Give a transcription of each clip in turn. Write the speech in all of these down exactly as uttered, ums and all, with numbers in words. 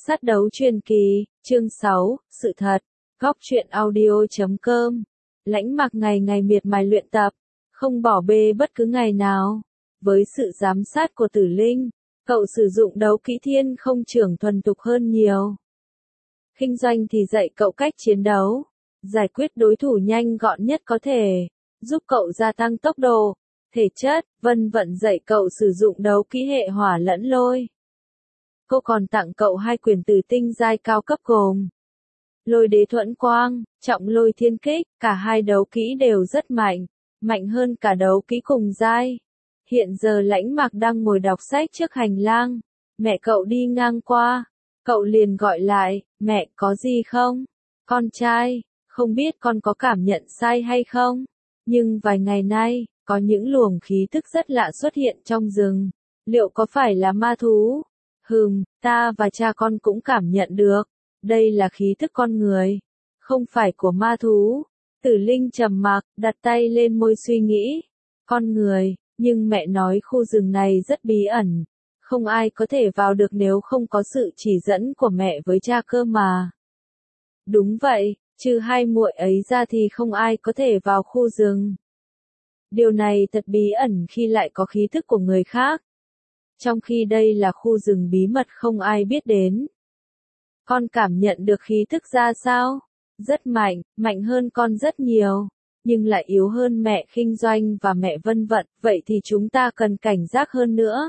Sát đấu truyền kỳ, chương sáu, sự thật, góc truyện audio chấm com. Lãnh Mặc ngày ngày miệt mài luyện tập, không bỏ bê bất cứ ngày nào. Với sự giám sát của Tử Linh, cậu sử dụng đấu kỹ thiên không trưởng thuần thục hơn nhiều. Kinh doanh thì dạy cậu cách chiến đấu, giải quyết đối thủ nhanh gọn nhất có thể, giúp cậu gia tăng tốc độ, thể chất, vân vận dạy cậu sử dụng đấu kỹ hệ hỏa lẫn lôi. Cô còn tặng cậu hai quyển tử tinh giai cao cấp gồm Lôi đế thuẫn quang, trọng lôi thiên kích, cả hai đấu kỹ đều rất mạnh, mạnh hơn cả đấu kỹ cùng giai. Hiện giờ Lãnh Mặc đang ngồi đọc sách trước hành lang, mẹ cậu đi ngang qua, cậu liền gọi lại, mẹ có gì không? Con trai, không biết con có cảm nhận sai hay không? Nhưng vài ngày nay, có những luồng khí thức rất lạ xuất hiện trong rừng, liệu có phải là ma thú? Hừm, ta và cha con cũng cảm nhận được, đây là khí thức con người, không phải của ma thú. Tử Linh trầm mặc, đặt tay lên môi suy nghĩ, con người, nhưng mẹ nói khu rừng này rất bí ẩn, không ai có thể vào được nếu không có sự chỉ dẫn của mẹ với cha cơ mà. Đúng vậy, trừ hai muội ấy ra thì không ai có thể vào khu rừng. Điều này thật bí ẩn khi lại có khí thức của người khác. Trong khi đây là khu rừng bí mật không ai biết đến. Con cảm nhận được khí thức ra sao? Rất mạnh, mạnh hơn con rất nhiều, nhưng lại yếu hơn mẹ Kinh Doanh và mẹ Vân Vận, vậy thì chúng ta cần cảnh giác hơn nữa.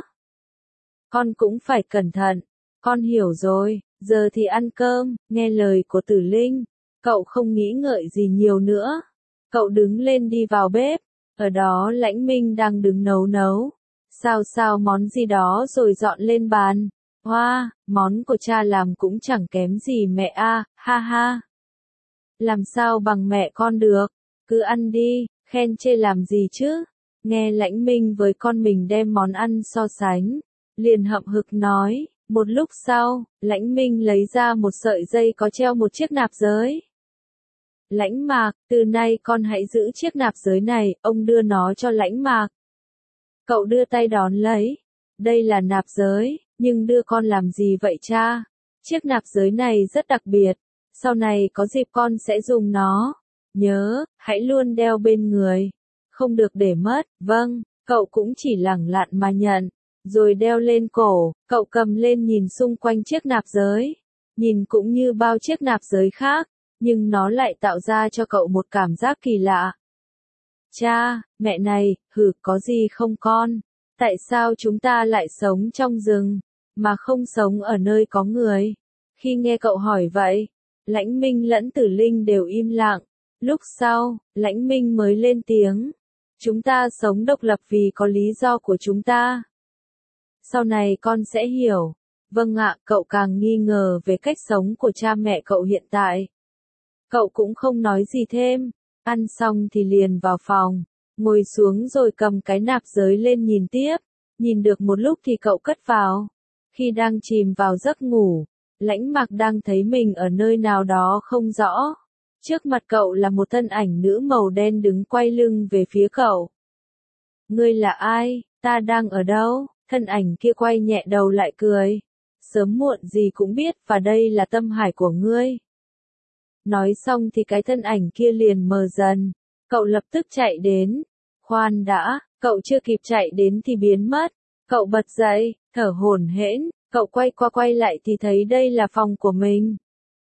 Con cũng phải cẩn thận, con hiểu rồi, giờ thì ăn cơm, nghe lời của Tử Linh, cậu không nghĩ ngợi gì nhiều nữa. Cậu đứng lên đi vào bếp, ở đó Lãnh Minh đang đứng nấu nấu. Sao sao món gì đó rồi dọn lên bàn. Hoa, wow, món của cha làm cũng chẳng kém gì mẹ a, à, ha ha. Làm sao bằng mẹ con được, cứ ăn đi, khen chê làm gì chứ. Nghe Lãnh Minh với con mình đem món ăn so sánh, liền hậm hực nói. Một lúc sau, Lãnh Minh lấy ra một sợi dây có treo một chiếc nạp giới. Lãnh Mạc, từ nay con hãy giữ chiếc nạp giới này, ông đưa nó cho Lãnh Mạc. Cậu đưa tay đón lấy. Đây là nạp giới, nhưng đưa con làm gì vậy cha? Chiếc nạp giới này rất đặc biệt, sau này có dịp con sẽ dùng nó. Nhớ, hãy luôn đeo bên người, không được để mất. Vâng, cậu cũng chỉ lẳng lặng mà nhận, rồi đeo lên cổ. Cậu cầm lên nhìn xung quanh chiếc nạp giới, nhìn cũng như bao chiếc nạp giới khác, nhưng nó lại tạo ra cho cậu một cảm giác kỳ lạ. Cha, mẹ này, hử, có gì không con? Tại sao chúng ta lại sống trong rừng, mà không sống ở nơi có người? Khi nghe cậu hỏi vậy, Lãnh Minh lẫn Tử Linh đều im lặng. Lúc sau, Lãnh Minh mới lên tiếng. Chúng ta sống độc lập vì có lý do của chúng ta. Sau này con sẽ hiểu. Vâng ạ, cậu càng nghi ngờ về cách sống của cha mẹ cậu hiện tại. Cậu cũng không nói gì thêm. Ăn xong thì liền vào phòng, ngồi xuống rồi cầm cái nạp giới lên nhìn tiếp, nhìn được một lúc thì cậu cất vào. Khi đang chìm vào giấc ngủ, Lãnh Mặc đang thấy mình ở nơi nào đó không rõ. Trước mặt cậu là một thân ảnh nữ màu đen đứng quay lưng về phía cậu. Ngươi là ai? Ta đang ở đâu? Thân ảnh kia quay nhẹ đầu lại cười. Sớm muộn gì cũng biết, và đây là tâm hải của ngươi. Nói xong thì cái thân ảnh kia liền mờ dần. Cậu lập tức chạy đến. Khoan đã, cậu chưa kịp chạy đến thì biến mất. Cậu bật dậy, thở hổn hển, cậu quay qua quay lại thì thấy đây là phòng của mình.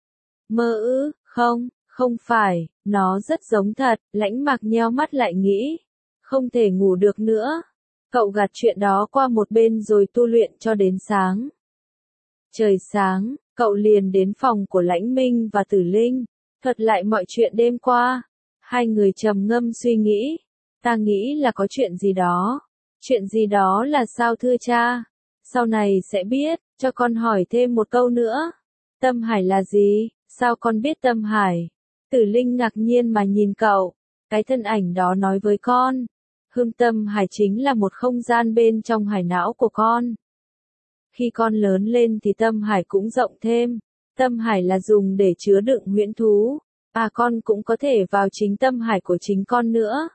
Mơ ư, không, không phải, nó rất giống thật. Lãnh Mặc nheo mắt lại nghĩ. Không thể ngủ được nữa. Cậu gạt chuyện đó qua một bên rồi tu luyện cho đến sáng. Trời sáng, cậu liền đến phòng của Lãnh Minh và Tử Linh, thuật lại mọi chuyện đêm qua. Hai người trầm ngâm suy nghĩ. Ta nghĩ là có chuyện gì đó. Chuyện gì đó là sao thưa cha? Sau này sẽ biết, cho con hỏi thêm một câu nữa. Tâm hải là gì? Sao con biết tâm hải? Tử Linh ngạc nhiên mà nhìn cậu. Cái thân ảnh đó nói với con. Hương tâm hải chính là một không gian bên trong hải não của con. Khi con lớn lên thì tâm hải cũng rộng thêm. Tâm hải là dùng để chứa đựng huyễn thú. À, con cũng có thể vào chính tâm hải của chính con nữa.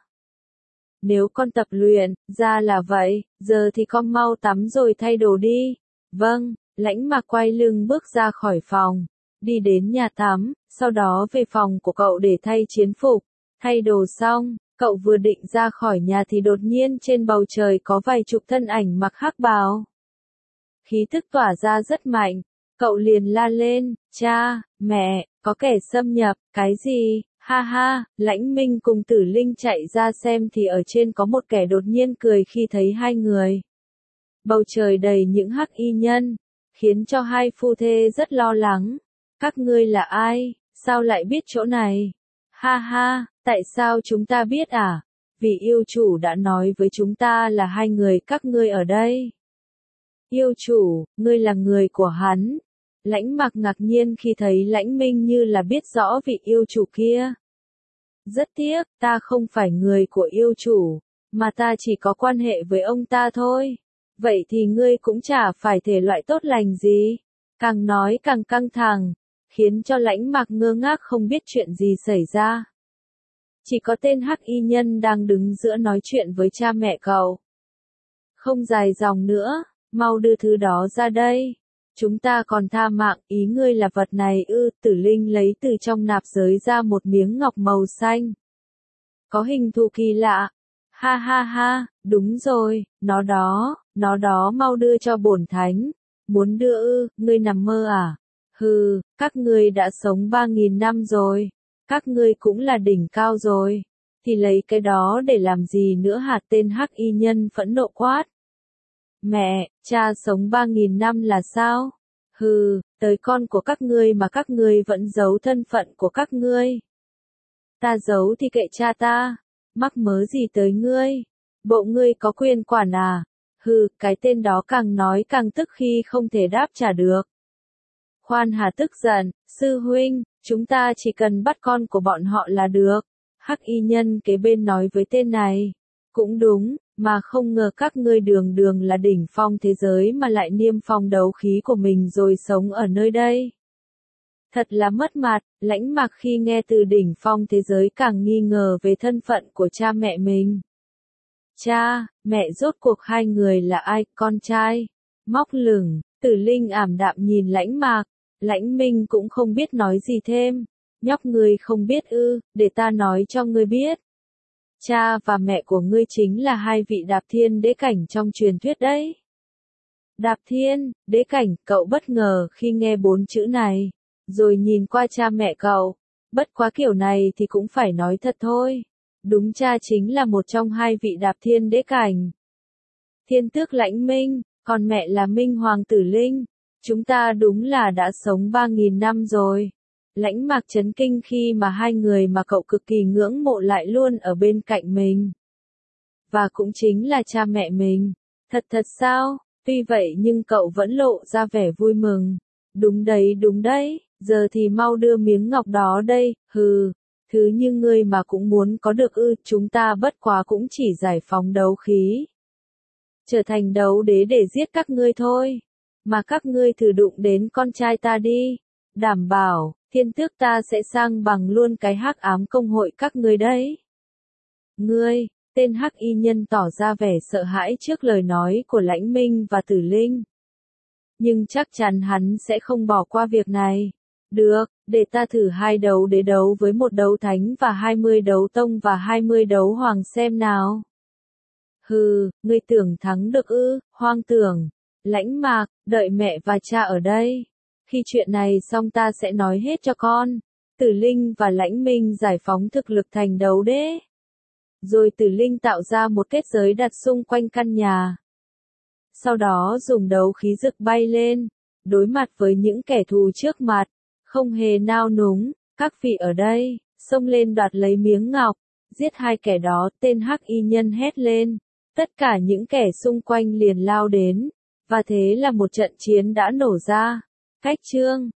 Nếu con tập luyện, ra là vậy, giờ thì con mau tắm rồi thay đồ đi. Vâng, Lãnh Mạc quay lưng bước ra khỏi phòng, đi đến nhà tắm, sau đó về phòng của cậu để thay chiến phục, thay đồ xong, cậu vừa định ra khỏi nhà thì đột nhiên trên bầu trời có vài chục thân ảnh mặc hắc bào. Khí tức tỏa ra rất mạnh, cậu liền la lên, cha, mẹ, có kẻ xâm nhập, cái gì, ha ha, Lãnh Minh cùng Tử Linh chạy ra xem thì ở trên có một kẻ đột nhiên cười khi thấy hai người. Bầu trời đầy những hắc y nhân, khiến cho hai phu thê rất lo lắng. Các ngươi là ai, sao lại biết chỗ này? Ha ha, tại sao chúng ta biết à? Vì yêu chủ đã nói với chúng ta là hai người các ngươi ở đây. Yêu chủ, ngươi là người của hắn. Lãnh Mạc ngạc nhiên khi thấy Lãnh Minh như là biết rõ vị yêu chủ kia. Rất tiếc, ta không phải người của yêu chủ, mà ta chỉ có quan hệ với ông ta thôi. Vậy thì ngươi cũng chả phải thể loại tốt lành gì. Càng nói càng căng thẳng, khiến cho Lãnh Mạc ngơ ngác không biết chuyện gì xảy ra. Chỉ có tên hắc y nhân đang đứng giữa nói chuyện với cha mẹ cậu. Không dài dòng nữa, mau đưa thứ đó ra đây. Chúng ta còn tha mạng, ý ngươi là vật này ư? Tử Linh lấy từ trong nạp giới ra một miếng ngọc màu xanh. Có hình thù kỳ lạ. Ha ha ha, đúng rồi, nó đó, nó đó, mau đưa cho bổn thánh. Muốn đưa ư, ngươi nằm mơ à? Hừ, các ngươi đã sống ba nghìn năm rồi. Các ngươi cũng là đỉnh cao rồi. Thì lấy cái đó để làm gì nữa hả? Tên hắc y nhân phẫn nộ quát. Mẹ, cha sống ba nghìn năm là sao? Hừ, tới con của các ngươi mà các ngươi vẫn giấu thân phận của các ngươi. Ta giấu thì kệ cha ta, mắc mớ gì tới ngươi? Bộ ngươi có quyền quản à? Hừ, cái tên đó càng nói càng tức khi không thể đáp trả được. Khoan hà, tức giận, sư huynh, chúng ta chỉ cần bắt con của bọn họ là được. Hắc y nhân kế bên nói với tên này. Cũng đúng, mà không ngờ các ngươi đường đường là đỉnh phong thế giới mà lại niêm phong đấu khí của mình rồi sống ở nơi đây. Thật là mất mặt. Lãnh Mạc khi nghe từ đỉnh phong thế giới càng nghi ngờ về thân phận của cha mẹ mình. Cha, mẹ, rốt cuộc hai người là ai? Con trai? Móc lửng, Tử Linh ảm đạm nhìn Lãnh Mạc. Lãnh Minh cũng không biết nói gì thêm. Nhóc, ngươi không biết ư? Để ta nói cho ngươi biết. Cha và mẹ của ngươi chính là hai vị đạp thiên đế cảnh trong truyền thuyết đấy. Đạp thiên, đế cảnh, cậu bất ngờ khi nghe bốn chữ này, rồi nhìn qua cha mẹ cậu. Bất quá kiểu này thì cũng phải nói thật thôi. Đúng, cha chính là một trong hai vị đạp thiên đế cảnh. Thiên tước Lãnh Minh, còn mẹ là Minh Hoàng Tử Linh. Chúng ta đúng là đã sống ba nghìn năm rồi. Lãnh Mạc chấn kinh khi mà hai người mà cậu cực kỳ ngưỡng mộ lại luôn ở bên cạnh mình. Và cũng chính là cha mẹ mình. Thật thật sao? Tuy vậy nhưng cậu vẫn lộ ra vẻ vui mừng. Đúng đấy, đúng đấy, giờ thì mau đưa miếng ngọc đó đây. Hừ, thứ như ngươi mà cũng muốn có được ư? Chúng ta bất quá cũng chỉ giải phóng đấu khí, trở thành đấu đế để giết các ngươi thôi. Mà các ngươi thử đụng đến con trai ta đi. Đảm bảo, thiên tước ta sẽ sang bằng luôn cái hắc ám công hội các ngươi đấy. Ngươi, tên hắc y nhân tỏ ra vẻ sợ hãi trước lời nói của Lãnh Minh và Tử Linh. Nhưng chắc chắn hắn sẽ không bỏ qua việc này. Được, để ta thử hai đấu đế đấu với một đấu thánh và hai mươi đấu tông và hai mươi đấu hoàng xem nào. Hừ, ngươi tưởng thắng được ư? Hoang tưởng. Lãnh Mạc, đợi mẹ và cha ở đây. Khi chuyện này xong ta sẽ nói hết cho con. Tử Linh và Lãnh Minh giải phóng thực lực thành đấu đế. Rồi Tử Linh tạo ra một kết giới đặt xung quanh căn nhà. Sau đó dùng đấu khí rực bay lên, đối mặt với những kẻ thù trước mặt. Không hề nao núng, các vị ở đây, xông lên đoạt lấy miếng ngọc, giết hai kẻ đó. Tên hắc y nhân hét lên. Tất cả những kẻ xung quanh liền lao đến. Và thế là một trận chiến đã nổ ra. Cách chương